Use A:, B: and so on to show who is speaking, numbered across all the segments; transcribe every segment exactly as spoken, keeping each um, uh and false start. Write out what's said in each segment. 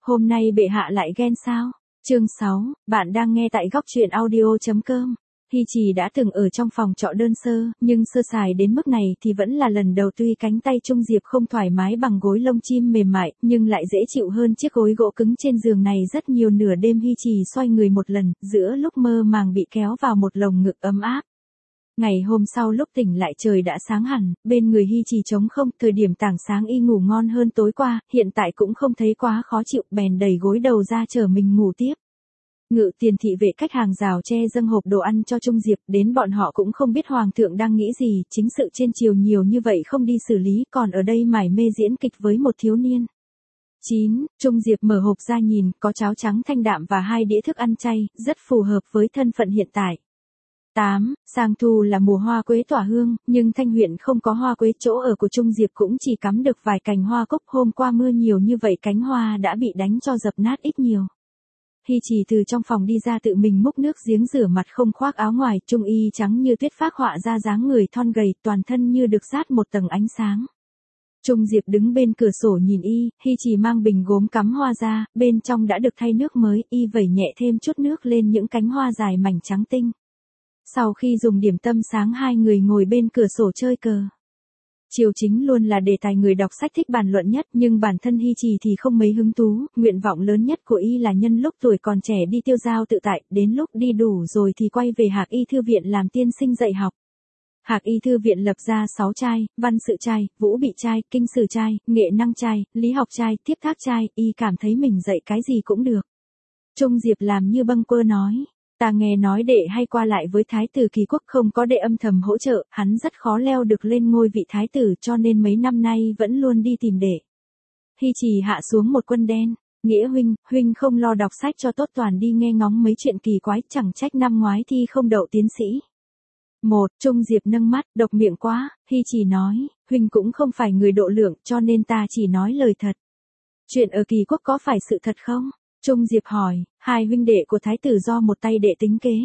A: Hôm nay bệ hạ lại ghen sao? Chương sáu, bạn đang nghe tại góc truyện audio.com. Hi Trì đã từng ở trong phòng trọ đơn sơ, nhưng sơ sài đến mức này thì vẫn là lần đầu. Tuy cánh tay Trung Diệp không thoải mái bằng gối lông chim mềm mại, nhưng lại dễ chịu hơn chiếc gối gỗ cứng trên giường này rất nhiều. Nửa đêm Hi Trì xoay người một lần, giữa lúc mơ màng bị kéo vào một lồng ngực ấm áp. Ngày hôm sau lúc tỉnh lại trời đã sáng hẳn, bên người Hi Trì trống không. Thời điểm tảng sáng y ngủ ngon hơn tối qua, hiện tại cũng không thấy quá khó chịu, bèn đẩy gối đầu ra chờ mình ngủ tiếp. Ngự tiền thị vệ cách hàng rào tre dâng hộp đồ ăn cho Trung Diệp, đến bọn họ cũng không biết hoàng thượng đang nghĩ gì, chính sự trên triều nhiều như vậy không đi xử lý, còn ở đây mải mê diễn kịch với một thiếu niên. chín. Trung Diệp mở hộp ra nhìn, có cháo trắng thanh đạm và hai đĩa thức ăn chay, rất phù hợp với thân phận hiện tại. tám. Sang thu là mùa hoa quế tỏa hương, nhưng Thanh huyện không có hoa quế, chỗ ở của Trung Diệp cũng chỉ cắm được vài cành hoa cúc. Hôm qua mưa nhiều như vậy cánh hoa đã bị đánh cho dập nát ít nhiều. Hi Trì từ trong phòng đi ra tự mình múc nước giếng rửa mặt, không khoác áo ngoài, trung y trắng như tuyết phác họa ra dáng người thon gầy, toàn thân như được dát một tầng ánh sáng. Trung Diệp đứng bên cửa sổ nhìn y, Hi Trì mang bình gốm cắm hoa ra, bên trong đã được thay nước mới, y vẩy nhẹ thêm chút nước lên những cánh hoa dài mảnh trắng tinh. Sau khi dùng điểm tâm sáng hai người ngồi bên cửa sổ chơi cờ. Triều chính luôn là đề tài người đọc sách thích bàn luận nhất, nhưng bản thân Hi Trì thì không mấy hứng thú, nguyện vọng lớn nhất của y là nhân lúc tuổi còn trẻ đi tiêu dao tự tại, đến lúc đi đủ rồi thì quay về Hạc Y Thư viện làm tiên sinh dạy học. Hạc Y Thư viện lập ra sáu trai, văn sự trai, vũ bị trai, kinh sử trai, nghệ năng trai, lý học trai, tiếp thác trai, y cảm thấy mình dạy cái gì cũng được. Trung Diệp làm như bâng quơ nói. Ta nghe nói đệ hay qua lại với thái tử Kỳ Quốc, không có đệ âm thầm hỗ trợ, hắn rất khó leo được lên ngôi vị thái tử, cho nên mấy năm nay vẫn luôn đi tìm đệ. Hi Trì hạ xuống một quân đen. Nghĩa huynh, huynh không lo đọc sách cho tốt, toàn đi nghe ngóng mấy chuyện kỳ quái, chẳng trách năm ngoái thi không đậu tiến sĩ. Một. Trung Diệp nâng mắt, độc miệng quá. Hi Trì nói, huynh cũng không phải người độ lượng, cho nên ta chỉ nói lời thật. Chuyện ở Kỳ Quốc có phải sự thật không? Trung Diệp hỏi, hai huynh đệ của thái tử do một tay đệ tính kế.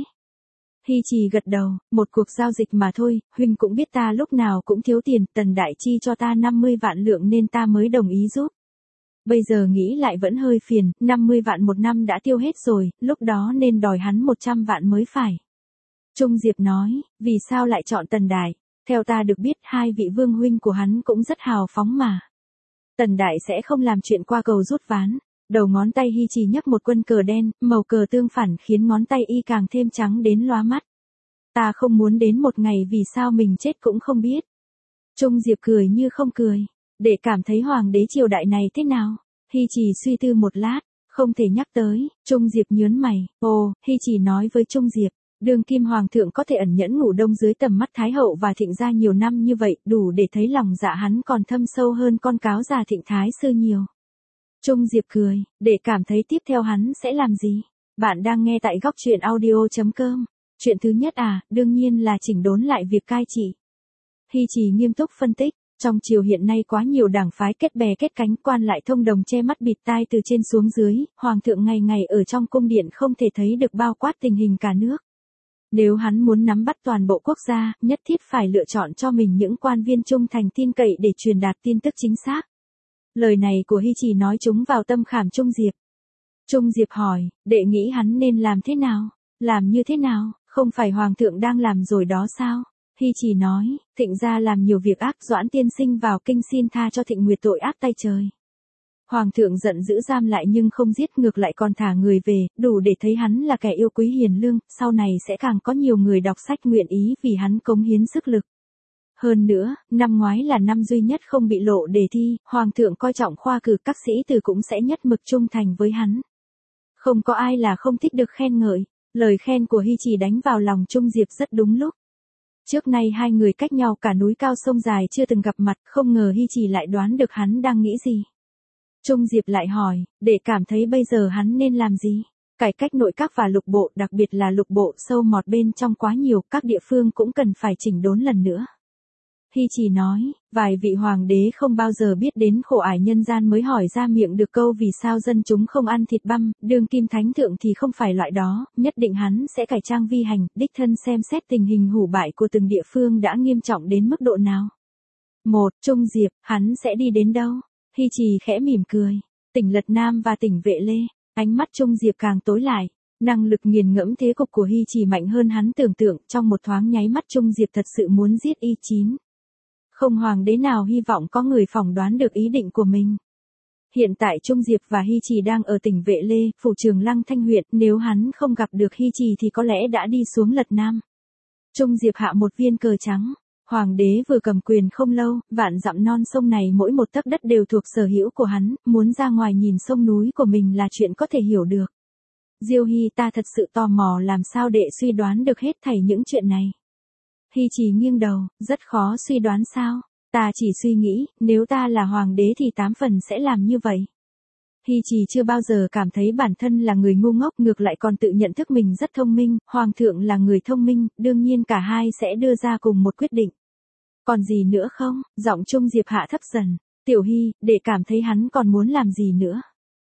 A: Hi Trì gật đầu, một cuộc giao dịch mà thôi, huynh cũng biết ta lúc nào cũng thiếu tiền, Tần Đại chi cho ta năm mươi vạn lượng nên ta mới đồng ý giúp. Bây giờ nghĩ lại vẫn hơi phiền, năm mươi vạn một năm đã tiêu hết rồi, lúc đó nên đòi hắn một trăm vạn mới phải. Trung Diệp nói, vì sao lại chọn Tần Đại? Theo ta được biết hai vị vương huynh của hắn cũng rất hào phóng mà. Tần Đại sẽ không làm chuyện qua cầu rút ván. Đầu ngón tay Hi Trì nhấc một quân cờ đen, màu cờ tương phản khiến ngón tay y càng thêm trắng đến lóa mắt. Ta không muốn đến một ngày vì sao mình chết cũng không biết. Trung Diệp cười như không cười. Để cảm thấy hoàng đế triều đại này thế nào? Hi Trì suy tư một lát, không thể nhắc tới. Trung Diệp nhớn mày. Ồ, Hi Trì nói với Trung Diệp. Đương kim hoàng thượng có thể ẩn nhẫn ngủ đông dưới tầm mắt thái hậu và Thịnh gia nhiều năm như vậy, đủ để thấy lòng dạ hắn còn thâm sâu hơn con cáo già Thịnh thái sư nhiều. Trung Diệp cười, để cảm thấy tiếp theo hắn sẽ làm gì? Bạn đang nghe tại góc truyện audio.com. Chuyện thứ nhất à, đương nhiên là chỉnh đốn lại việc cai trị. Hi Trì nghiêm túc phân tích, trong triều hiện nay quá nhiều đảng phái kết bè kết cánh, quan lại thông đồng che mắt bịt tai từ trên xuống dưới, hoàng thượng ngày ngày ở trong cung điện không thể thấy được bao quát tình hình cả nước. Nếu hắn muốn nắm bắt toàn bộ quốc gia, nhất thiết phải lựa chọn cho mình những quan viên trung thành tin cậy để truyền đạt tin tức chính xác. Lời này của Hi Trì nói trúng vào tâm khảm Trung Diệp. Trung Diệp hỏi, đệ nghĩ hắn nên làm thế nào? Làm như thế nào? Không phải hoàng thượng đang làm rồi đó sao? Hi Trì nói, Thịnh gia làm nhiều việc ác, Doãn tiên sinh vào kinh xin tha cho Thịnh Nguyệt tội ác tay trời. Hoàng thượng giận dữ giam lại nhưng không giết, ngược lại còn thả người về, đủ để thấy hắn là kẻ yêu quý hiền lương, sau này sẽ càng có nhiều người đọc sách nguyện ý vì hắn cống hiến sức lực. Hơn nữa, năm ngoái là năm duy nhất không bị lộ đề thi, hoàng thượng coi trọng khoa cử, các sĩ tử cũng sẽ nhất mực trung thành với hắn. Không có ai là không thích được khen ngợi, lời khen của Hi Trì đánh vào lòng Trung Diệp rất đúng lúc. Trước nay hai người cách nhau cả núi cao sông dài chưa từng gặp mặt, không ngờ Hi Trì lại đoán được hắn đang nghĩ gì. Trung Diệp lại hỏi, để cảm thấy bây giờ hắn nên làm gì? Cải cách nội các và lục bộ, đặc biệt là lục bộ sâu mọt bên trong quá nhiều, các địa phương cũng cần phải chỉnh đốn lần nữa. Hi Trì nói, vài vị hoàng đế không bao giờ biết đến khổ ải nhân gian mới hỏi ra miệng được câu vì sao dân chúng không ăn thịt băm, đương kim thánh thượng thì không phải loại đó, nhất định hắn sẽ cải trang vi hành, đích thân xem xét tình hình hủ bại của từng địa phương đã nghiêm trọng đến mức độ nào. Một, Trung Diệp, hắn sẽ đi đến đâu? Hi Trì khẽ mỉm cười. Tỉnh Lật Nam và tỉnh Vệ Lê, ánh mắt Trung Diệp càng tối lại. Năng lực nghiền ngẫm thế cục của Hy Trì mạnh hơn hắn tưởng tượng, trong một thoáng nháy mắt Trung Diệp thật sự muốn giết Y Chín. Không hoàng đế nào hy vọng có người phỏng đoán được ý định của mình. Hiện tại Trung Diệp và Hy Trì đang ở tỉnh Vệ Lê, phủ Trường Lăng Thanh huyện, nếu hắn không gặp được Hy Trì thì có lẽ đã đi xuống Lật Nam. Trung Diệp hạ một viên cờ trắng. Hoàng đế vừa cầm quyền không lâu, vạn dặm non sông này mỗi một tấc đất đều thuộc sở hữu của hắn, muốn ra ngoài nhìn sông núi của mình là chuyện có thể hiểu được. Diêu Hy, ta thật sự tò mò làm sao đệ suy đoán được hết thảy những chuyện này. Hy Trì nghiêng đầu, rất khó suy đoán sao? Ta chỉ suy nghĩ, nếu ta là hoàng đế thì tám phần sẽ làm như vậy. Hy Trì chưa bao giờ cảm thấy bản thân là người ngu ngốc, ngược lại còn tự nhận thức mình rất thông minh, hoàng thượng là người thông minh, đương nhiên cả hai sẽ đưa ra cùng một quyết định. Còn gì nữa không? Giọng Trung Diệp hạ thấp dần. Tiểu Hy, để cảm thấy hắn còn muốn làm gì nữa.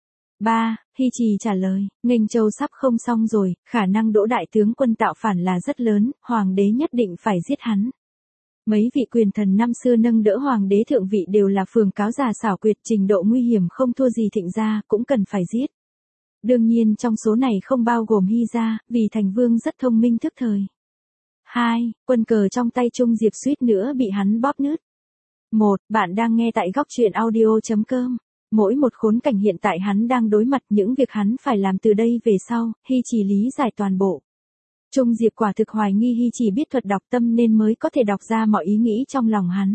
A: Ba, Hy Trì trả lời, Nghênh Châu sắp không xong rồi, khả năng Đỗ đại tướng quân tạo phản là rất lớn, hoàng đế nhất định phải giết hắn. Mấy vị quyền thần năm xưa nâng đỡ hoàng đế thượng vị đều là phường cáo già xảo quyệt, trình độ nguy hiểm không thua gì Thịnh gia, cũng cần phải giết. Đương nhiên trong số này không bao gồm Hy gia, vì thành vương rất thông minh thức thời. Hai, quân cờ trong tay Trung Diệp suýt nữa bị hắn bóp nứt. Một, bạn đang nghe tại góc truyện audio chấm com. Mỗi một khốn cảnh hiện tại hắn đang đối mặt, những việc hắn phải làm từ đây về sau, Hy Trì lý giải toàn bộ. Trung Diệp quả thực hoài nghi Hy Trì biết thuật đọc tâm nên mới có thể đọc ra mọi ý nghĩ trong lòng hắn.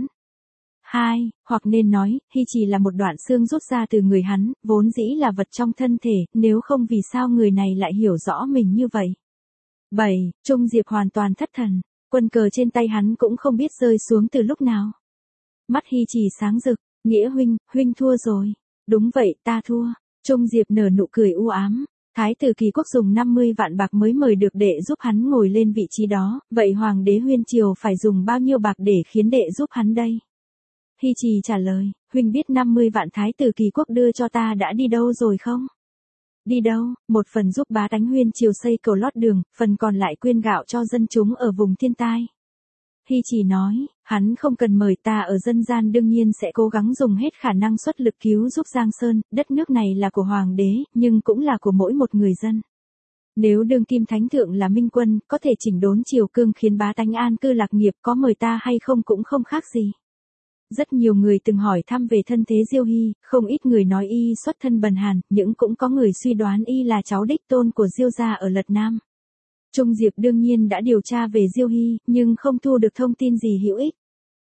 A: Hai, hoặc nên nói, Hy Trì là một đoạn xương rút ra từ người hắn, vốn dĩ là vật trong thân thể, nếu không vì sao người này lại hiểu rõ mình như vậy. Bảy, Trung Diệp hoàn toàn thất thần, quân cờ trên tay hắn cũng không biết rơi xuống từ lúc nào. Mắt Hy Trì sáng rực, Nghĩa huynh, huynh thua rồi. Đúng vậy, ta thua. Trung Diệp nở nụ cười u ám. Thái tử Kỳ Quốc dùng năm mươi vạn bạc mới mời được đệ giúp hắn ngồi lên vị trí đó, vậy hoàng đế Huyên Triều phải dùng bao nhiêu bạc để khiến đệ giúp hắn đây? Hy Trì trả lời, huynh biết năm mươi vạn Thái tử Kỳ Quốc đưa cho ta đã đi đâu rồi không? Đi đâu? Một phần giúp bá tánh Huyên Triều xây cầu lót đường, phần còn lại quyên gạo cho dân chúng ở vùng thiên tai. Hy Trì nói, hắn không cần mời ta, ở dân gian đương nhiên sẽ cố gắng dùng hết khả năng xuất lực cứu giúp Giang Sơn, đất nước này là của hoàng đế, nhưng cũng là của mỗi một người dân. Nếu đương kim thánh thượng là minh quân, có thể chỉnh đốn triều cương khiến bá tánh an cư lạc nghiệp, có mời ta hay không cũng không khác gì. Rất nhiều người từng hỏi thăm về thân thế Diêu Hy, không ít người nói y xuất thân bần hàn, nhưng cũng có người suy đoán y là cháu đích tôn của Diêu gia ở Lật Nam. Trung Diệp đương nhiên đã điều tra về Diêu Hy, nhưng không thu được thông tin gì hữu ích.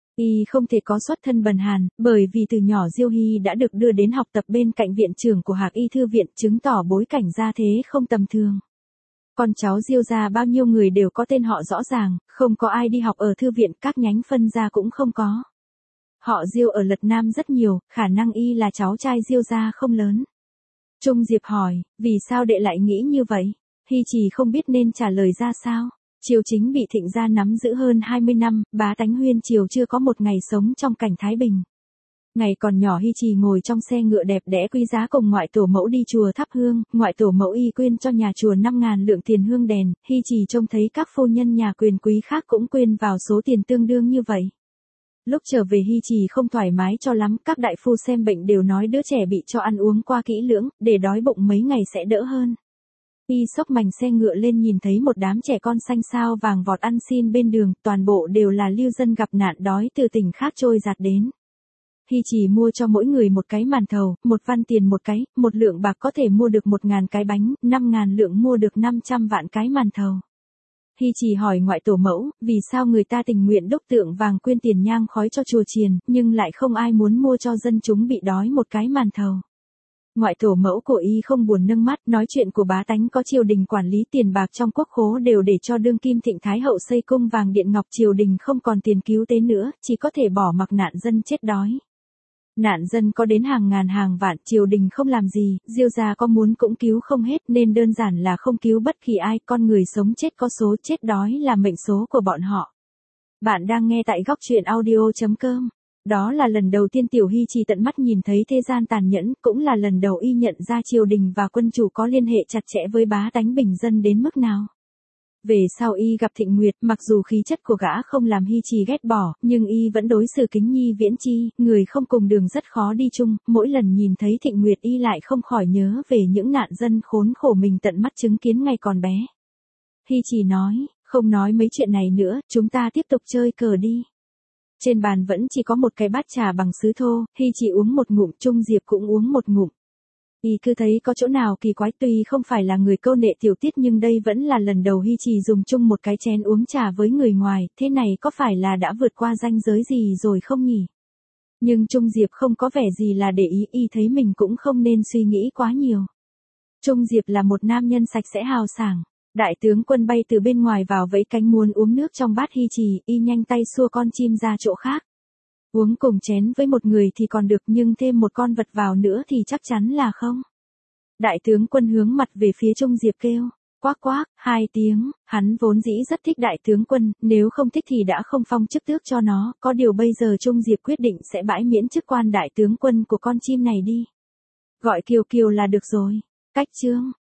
A: Y không thể có xuất thân bần hàn, bởi vì từ nhỏ Diêu Hy đã được đưa đến học tập bên cạnh viện trưởng của Hạc Y Thư viện, chứng tỏ bối cảnh gia thế không tầm thường. Con cháu Diêu gia bao nhiêu người đều có tên họ rõ ràng, không có ai đi học ở thư viện, các nhánh phân gia cũng không có. Họ Diêu ở Lật Nam rất nhiều, khả năng y là cháu trai Diêu gia không lớn. Trung Diệp hỏi, vì sao đệ lại nghĩ như vậy? Hy Trì không biết nên trả lời ra sao. Triều chính bị Thịnh gia nắm giữ hơn hai mươi năm, bá tánh Huyên Triều chưa có một ngày sống trong cảnh thái bình. Ngày còn nhỏ Hy Trì ngồi trong xe ngựa đẹp đẽ quý giá cùng ngoại tổ mẫu đi chùa thắp hương, ngoại tổ mẫu y quyên cho nhà chùa năm ngàn lượng tiền hương đèn, Hy Trì trông thấy các phu nhân nhà quyền quý khác cũng quyên vào số tiền tương đương như vậy. Lúc trở về Hy Trì không thoải mái cho lắm, các đại phu xem bệnh đều nói đứa trẻ bị cho ăn uống qua kỹ lưỡng, để đói bụng mấy ngày sẽ đỡ hơn. Y xốc mành xe ngựa lên nhìn thấy một đám trẻ con xanh xao vàng vọt ăn xin bên đường, toàn bộ đều là lưu dân gặp nạn đói từ tỉnh khác trôi giạt đến. Hy Trì mua cho mỗi người một cái màn thầu, một văn tiền một cái, một lượng bạc có thể mua được một ngàn cái bánh, năm ngàn lượng mua được năm trăm vạn cái màn thầu. Hy Trì hỏi ngoại tổ mẫu, vì sao người ta tình nguyện đúc tượng vàng quyên tiền nhang khói cho chùa chiền, nhưng lại không ai muốn mua cho dân chúng bị đói một cái màn thầu. Ngoại tổ mẫu của y không buồn nâng mắt, nói chuyện của bá tánh có triều đình quản lý tiền bạc trong quốc khố đều để cho đương kim Thịnh Thái hậu xây cung vàng điện ngọc, triều đình không còn tiền cứu tế nữa, chỉ có thể bỏ mặc nạn dân chết đói. Nạn dân có đến hàng ngàn hàng vạn, triều đình không làm gì, Diêu gia có muốn cũng cứu không hết, nên đơn giản là không cứu bất kỳ ai, con người sống chết có số, chết đói là mệnh số của bọn họ. Bạn đang nghe tại góc truyện audio chấm com. Đó là lần đầu tiên Tiểu Hy Trì tận mắt nhìn thấy thế gian tàn nhẫn, cũng là lần đầu y nhận ra triều đình và quân chủ có liên hệ chặt chẽ với bá tánh bình dân đến mức nào. Về sau y gặp Thịnh Nguyệt, mặc dù khí chất của gã không làm Hi Trì ghét bỏ, nhưng y vẫn đối xử kính nhi viễn chi, người không cùng đường rất khó đi chung, mỗi lần nhìn thấy Thịnh Nguyệt y lại không khỏi nhớ về những nạn dân khốn khổ mình tận mắt chứng kiến ngày còn bé. Hi Trì nói, không nói mấy chuyện này nữa, chúng ta tiếp tục chơi cờ đi. Trên bàn vẫn chỉ có một cái bát trà bằng sứ thô, Hi Trì uống một ngụm, Trung Diệp cũng uống một ngụm. Y cứ thấy có chỗ nào kỳ quái, tuy không phải là người câu nệ tiểu tiết nhưng đây vẫn là lần đầu Hi Trì dùng chung một cái chén uống trà với người ngoài, thế này có phải là đã vượt qua ranh giới gì rồi không nhỉ? Nhưng Trung Diệp không có vẻ gì là để ý, y thấy mình cũng không nên suy nghĩ quá nhiều. Trung Diệp là một nam nhân sạch sẽ hào sảng. Đại tướng Quân bay từ bên ngoài vào vẫy cánh muốn uống nước trong bát Hi Trì, y nhanh tay xua con chim ra chỗ khác. Uống cùng chén với một người thì còn được, nhưng thêm một con vật vào nữa thì chắc chắn là không. Đại tướng Quân hướng mặt về phía Trung Diệp kêu, quác quác, hai tiếng, hắn vốn dĩ rất thích đại tướng Quân, nếu không thích thì đã không phong chức tước cho nó, có điều bây giờ Trung Diệp quyết định sẽ bãi miễn chức quan đại tướng Quân của con chim này đi. Gọi Kiều Kiều là được rồi. Cách chương